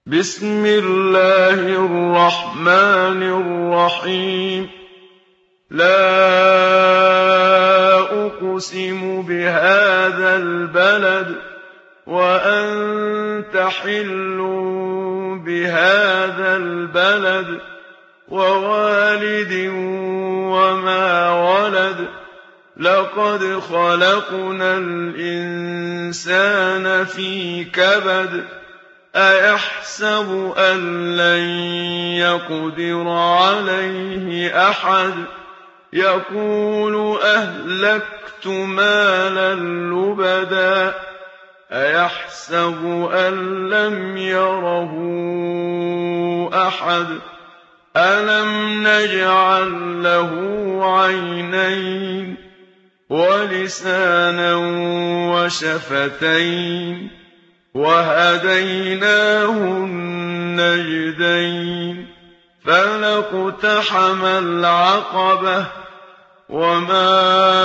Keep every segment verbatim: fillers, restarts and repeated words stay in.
بسم الله الرحمن الرحيم لا أقسم بهذا البلد وأنت حل بهذا البلد ووالد وما ولد لقد خلقنا الإنسان في كبد أيحسب أن لن يقدر عليه أحد يقول أهلكت مالا لبدا أيحسب أن لم يره أحد ألم نجعل له عينين ولسانا وشفتين وهديناه النجدين فلاقتحم العقبة وما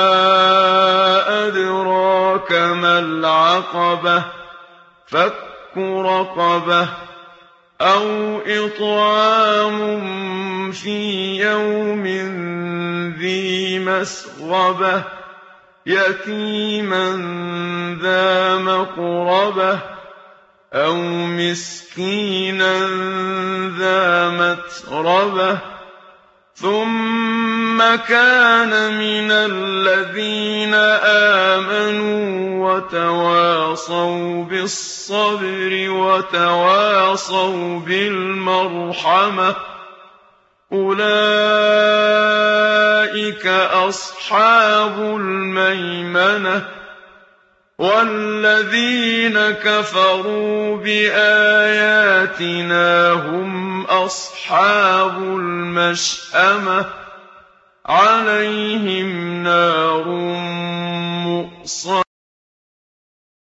أدراك ما العقبة فك رقبة أو إطعام في يوم ذي مسغبة يتيما ذا مقربة أو مسكينا ذا متربة ثم كان من الذين آمنوا وتواصوا بالصبر وتواصوا بالمرحمة أولئك أصحاب الميمنة والذين كفروا بآياتنا هم أصحاب المشأمة عليهم نار مؤصدة